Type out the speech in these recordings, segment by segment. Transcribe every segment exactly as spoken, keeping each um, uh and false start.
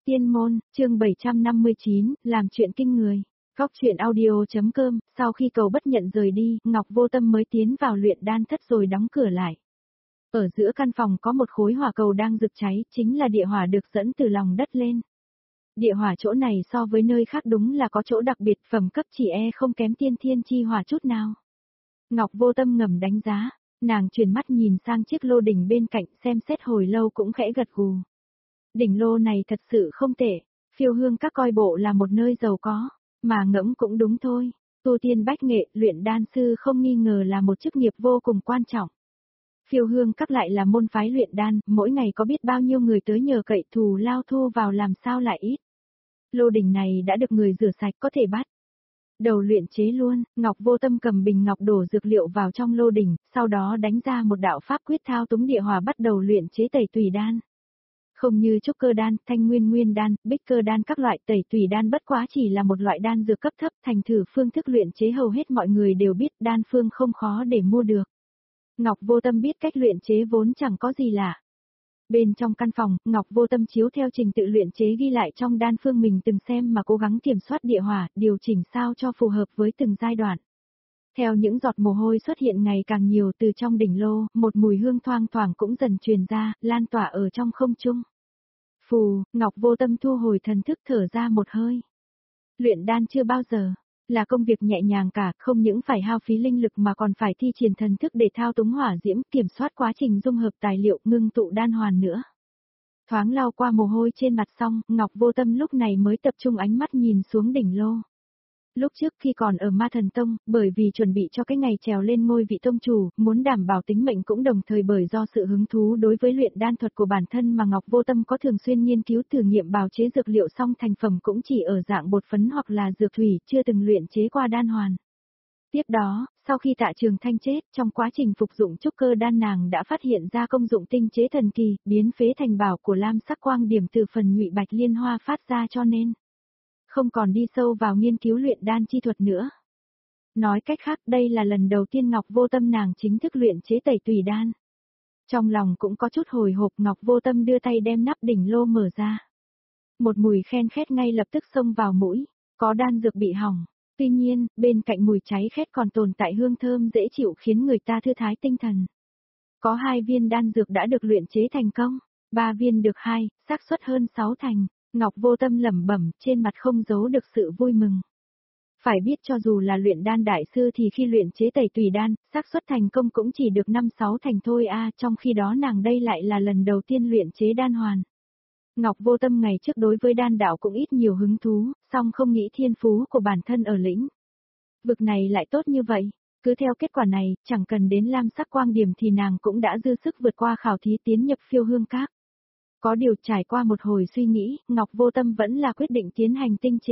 Tiên môn, chương bảy trăm năm mươi chín, làm chuyện kinh người. Góc truyện audio.com, sau khi cầu bất nhận rời đi, Ngọc Vô Tâm mới tiến vào luyện đan thất rồi đóng cửa lại. Ở giữa căn phòng có một khối hỏa cầu đang rực cháy, chính là địa hỏa được dẫn từ lòng đất lên. Địa hỏa chỗ này so với nơi khác đúng là có chỗ đặc biệt, phẩm cấp chỉ e không kém tiên thiên chi hỏa chút nào. Ngọc Vô Tâm ngầm đánh giá, nàng chuyển mắt nhìn sang chiếc lô đỉnh bên cạnh xem xét hồi lâu cũng khẽ gật gù. Đỉnh lô này thật sự không tệ, Phiêu Hương Các coi bộ là một nơi giàu có, mà ngẫm cũng đúng thôi, tu tiên bách nghệ, luyện đan sư không nghi ngờ là một chức nghiệp vô cùng quan trọng. Phiêu Hương Các lại là môn phái luyện đan, mỗi ngày có biết bao nhiêu người tới nhờ cậy thù lao thu vào làm sao lại ít. Lô đỉnh này đã được người rửa sạch có thể bắt đầu luyện chế luôn. Ngọc Vô Tâm cầm bình ngọc đổ dược liệu vào trong lô đỉnh, sau đó đánh ra một đạo pháp quyết thao túng địa hỏa bắt đầu luyện chế tẩy tùy đan. Không như trúc cơ đan, thanh nguyên nguyên đan, bích cơ đan các loại, tẩy tùy đan bất quá chỉ là một loại đan dược cấp thấp, thành thử phương thức luyện chế hầu hết mọi người đều biết, đan phương không khó để mua được. Ngọc Vô Tâm biết cách luyện chế vốn chẳng có gì lạ. Bên trong căn phòng, Ngọc Vô Tâm chiếu theo trình tự luyện chế ghi lại trong đan phương mình từng xem mà cố gắng kiểm soát địa hỏa, điều chỉnh sao cho phù hợp với từng giai đoạn. Theo những giọt mồ hôi xuất hiện ngày càng nhiều từ trong đỉnh lô, một mùi hương thoang thoảng cũng dần truyền ra, lan tỏa ở trong không trung. Phù, Ngọc Vô Tâm thu hồi thần thức thở ra một hơi. Luyện đan chưa bao giờ là công việc nhẹ nhàng cả, không những phải hao phí linh lực mà còn phải thi triển thần thức để thao túng hỏa diễm, kiểm soát quá trình dung hợp tài liệu, ngưng tụ đan hoàn nữa. Thoáng lau qua mồ hôi trên mặt xong, Ngọc Vô Tâm lúc này mới tập trung ánh mắt nhìn xuống đỉnh lô. Lúc trước khi còn ở Ma Thần Tông, bởi vì chuẩn bị cho cái ngày trèo lên ngôi vị tông chủ, muốn đảm bảo tính mệnh cũng đồng thời bởi do sự hứng thú đối với luyện đan thuật của bản thân mà Ngọc Vô Tâm có thường xuyên nghiên cứu thử nghiệm bào chế dược liệu xong thành phẩm cũng chỉ ở dạng bột phấn hoặc là dược thủy, chưa từng luyện chế qua đan hoàn. Tiếp đó, sau khi Tạ Trường Thanh chết, trong quá trình phục dụng trúc cơ đan nàng đã phát hiện ra công dụng tinh chế thần kỳ, biến phế thành bảo của lam sắc quang điểm từ phần nhụy bạch liên hoa phát ra cho nên không còn đi sâu vào nghiên cứu luyện đan chi thuật nữa. Nói cách khác, đây là lần đầu tiên Ngọc Vô Tâm nàng chính thức luyện chế tẩy tùy đan. Trong lòng cũng có chút hồi hộp, Ngọc Vô Tâm đưa tay đem nắp đỉnh lô mở ra. Một mùi khen khét ngay lập tức xông vào mũi, có đan dược bị hỏng. Tuy nhiên, bên cạnh mùi cháy khét còn tồn tại hương thơm dễ chịu khiến người ta thư thái tinh thần. Có hai viên đan dược đã được luyện chế thành công, ba viên được hai, xác suất hơn sáu thành. Ngọc Vô Tâm lẩm bẩm, trên mặt không giấu được sự vui mừng. Phải biết cho dù là luyện đan đại sư thì khi luyện chế tẩy tùy đan, xác suất thành công cũng chỉ được năm sáu thành thôi a, trong khi đó nàng đây lại là lần đầu tiên luyện chế đan hoàn. Ngọc Vô Tâm ngày trước đối với đan đạo cũng ít nhiều hứng thú, song không nghĩ thiên phú của bản thân ở lĩnh vực này lại tốt như vậy. Cứ theo kết quả này, chẳng cần đến lam sắc quang điểm thì nàng cũng đã dư sức vượt qua khảo thí tiến nhập Phiêu Hương Các. Có điều trải qua một hồi suy nghĩ, Ngọc Vô Tâm vẫn là quyết định tiến hành tinh chế.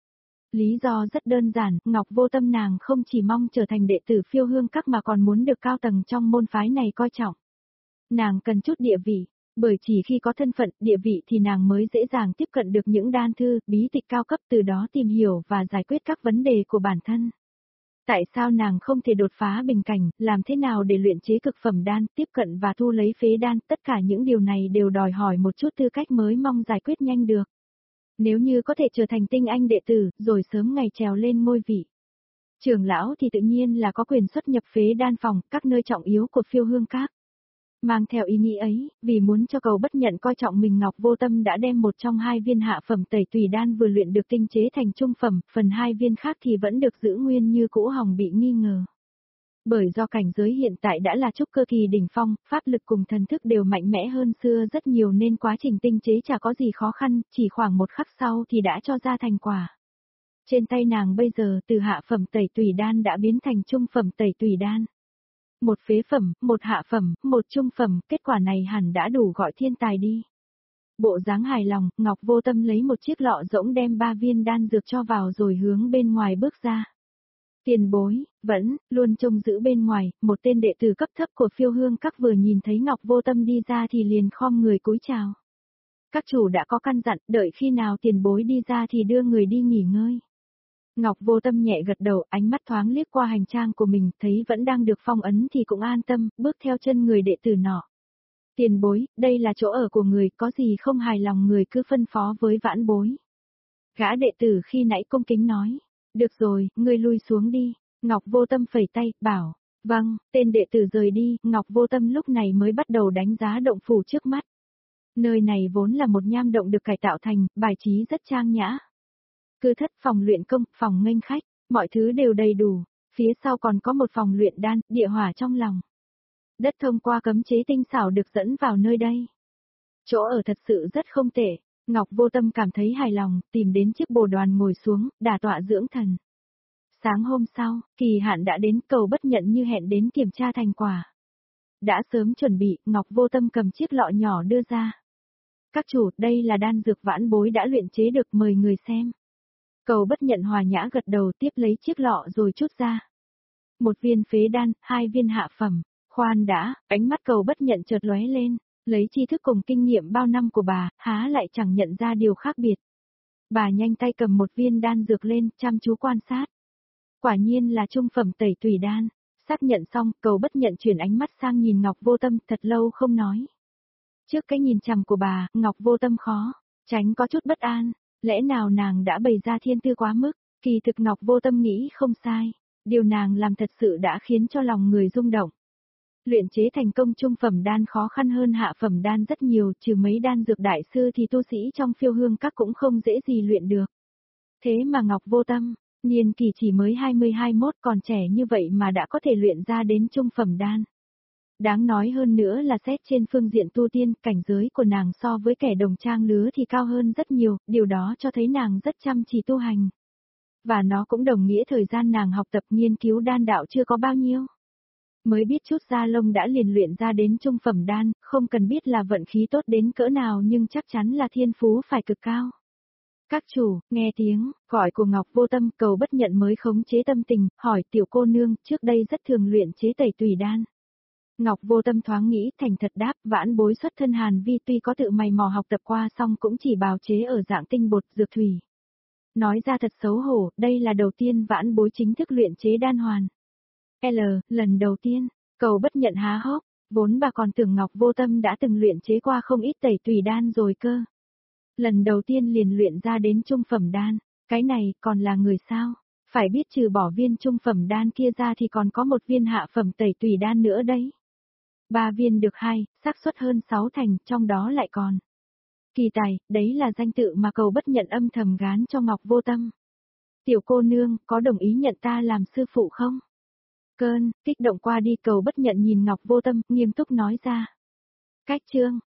Lý do rất đơn giản, Ngọc Vô Tâm nàng không chỉ mong trở thành đệ tử Phiêu Hương Các mà còn muốn được cao tầng trong môn phái này coi trọng. Nàng cần chút địa vị, bởi chỉ khi có thân phận, địa vị thì nàng mới dễ dàng tiếp cận được những đan thư, bí tịch cao cấp, từ đó tìm hiểu và giải quyết các vấn đề của bản thân. Tại sao nàng không thể đột phá bình cảnh, làm thế nào để luyện chế cực phẩm đan, tiếp cận và thu lấy phế đan, tất cả những điều này đều đòi hỏi một chút tư cách mới mong giải quyết nhanh được. Nếu như có thể trở thành tinh anh đệ tử, rồi sớm ngày trèo lên ngôi vị trưởng lão thì tự nhiên là có quyền xuất nhập phế đan phòng, các nơi trọng yếu của Phiêu Hương Các. Mang theo ý nghĩ ấy, vì muốn cho cầu bất nhận coi trọng mình, Ngọc Vô Tâm đã đem một trong hai viên hạ phẩm tẩy tùy đan vừa luyện được tinh chế thành trung phẩm, phần hai viên khác thì vẫn được giữ nguyên như cũ, hòng bị nghi ngờ. Bởi do cảnh giới hiện tại đã là trúc cơ kỳ đỉnh phong, pháp lực cùng thần thức đều mạnh mẽ hơn xưa rất nhiều nên quá trình tinh chế chả có gì khó khăn, chỉ khoảng một khắc sau thì đã cho ra thành quả. Trên tay nàng bây giờ từ hạ phẩm tẩy tùy đan đã biến thành trung phẩm tẩy tùy đan. Một phế phẩm, một hạ phẩm, một trung phẩm, kết quả này hẳn đã đủ gọi thiên tài đi. Bộ dáng hài lòng, Ngọc Vô Tâm lấy một chiếc lọ rỗng đem ba viên đan dược cho vào rồi hướng bên ngoài bước ra. Tiền bối, vẫn, luôn trông giữ bên ngoài, một tên đệ tử cấp thấp của Phiêu Hương Các vừa nhìn thấy Ngọc Vô Tâm đi ra thì liền khom người cúi chào. Các chủ đã có căn dặn, đợi khi nào tiền bối đi ra thì đưa người đi nghỉ ngơi. Ngọc Vô Tâm nhẹ gật đầu, ánh mắt thoáng liếc qua hành trang của mình, thấy vẫn đang được phong ấn thì cũng an tâm, bước theo chân người đệ tử nọ. Tiền bối, đây là chỗ ở của người, có gì không hài lòng người cứ phân phó với vãn bối. Gã đệ tử khi nãy cung kính nói. Được rồi, ngươi lui xuống đi. Ngọc Vô Tâm phẩy tay, bảo. Vâng, tên đệ tử rời đi, Ngọc Vô Tâm lúc này mới bắt đầu đánh giá động phủ trước mắt. Nơi này vốn là một nham động được cải tạo thành, bài trí rất trang nhã. Cư thất, phòng luyện công, phòng nghênh khách, mọi thứ đều đầy đủ. Phía sau còn có một phòng luyện đan, địa hỏa trong lòng. Đất thông qua cấm chế tinh xảo được dẫn vào nơi đây. Chỗ ở thật sự rất không tệ. Ngọc Vô Tâm cảm thấy hài lòng, tìm đến chiếc bồ đoàn ngồi xuống, đả tọa dưỡng thần. Sáng hôm sau, kỳ hạn đã đến, Cầu Bất Nhận như hẹn đến kiểm tra thành quả. Đã sớm chuẩn bị, Ngọc Vô Tâm cầm chiếc lọ nhỏ đưa ra. Các chủ, đây là đan dược vãn bối đã luyện chế được, mời người xem. Cầu Bất Nhận hòa nhã gật đầu, tiếp lấy chiếc lọ rồi chút ra. Một viên phế đan, hai viên hạ phẩm. Khoan đã, ánh mắt Cầu Bất Nhận chợt lóe lên, lấy tri thức cùng kinh nghiệm bao năm của bà, há lại chẳng nhận ra điều khác biệt. Bà nhanh tay cầm một viên đan dược lên, chăm chú quan sát. Quả nhiên là trung phẩm tẩy tùy đan. Xác nhận xong, Cầu Bất Nhận chuyển ánh mắt sang nhìn Ngọc Vô Tâm, thật lâu không nói. Trước cái nhìn chằm của bà, Ngọc Vô Tâm khó tránh có chút bất an. Lẽ nào nàng đã bày ra thiên tư quá mức? Kỳ thực Ngọc Vô Tâm nghĩ không sai. Điều nàng làm thật sự đã khiến cho lòng người rung động. Luyện chế thành công trung phẩm đan khó khăn hơn hạ phẩm đan rất nhiều, trừ mấy đan dược đại sư thì tu sĩ trong Phiêu Hương Các cũng không dễ gì luyện được. Thế mà Ngọc Vô Tâm, niên kỳ chỉ mới hai mươi hai mốt còn trẻ như vậy mà đã có thể luyện ra đến trung phẩm đan. Đáng nói hơn nữa là xét trên phương diện tu tiên, cảnh giới của nàng so với kẻ đồng trang lứa thì cao hơn rất nhiều, điều đó cho thấy nàng rất chăm chỉ tu hành. Và nó cũng đồng nghĩa thời gian nàng học tập nghiên cứu đan đạo chưa có bao nhiêu. Mới biết chút da lông đã liền luyện ra đến trung phẩm đan, không cần biết là vận khí tốt đến cỡ nào nhưng chắc chắn là thiên phú phải cực cao. Các chủ, nghe tiếng gọi của Ngọc Vô Tâm, Cầu Bất Nhận mới khống chế tâm tình, hỏi tiểu cô nương, trước đây rất thường luyện chế tẩy tùy đan. Ngọc Vô Tâm thoáng nghĩ, thành thật đáp, vãn bối xuất thân Hàn Vi tuy có tự mày mò học tập qua xong cũng chỉ bào chế ở dạng tinh bột dược thủy. Nói ra thật xấu hổ, đây là đầu tiên vãn bối chính thức luyện chế đan hoàn. L, lần đầu tiên, Cầu Bất Nhận há hốc, vốn bà còn tưởng Ngọc Vô Tâm đã từng luyện chế qua không ít tẩy tùy đan rồi cơ. Lần đầu tiên liền luyện ra đến trung phẩm đan, cái này còn là người sao? Phải biết trừ bỏ viên trung phẩm đan kia ra thì còn có một viên hạ phẩm tẩy tùy đan nữa đấy. Ba viên được hai, xác suất hơn sáu thành, trong đó lại còn. Kỳ tài, đấy là danh tự mà Cầu Bất Nhận âm thầm gán cho Ngọc Vô Tâm. Tiểu cô nương, có đồng ý nhận ta làm sư phụ không? Cơn, kích động qua đi, Cầu Bất Nhận nhìn Ngọc Vô Tâm, nghiêm túc nói ra. Cách chương.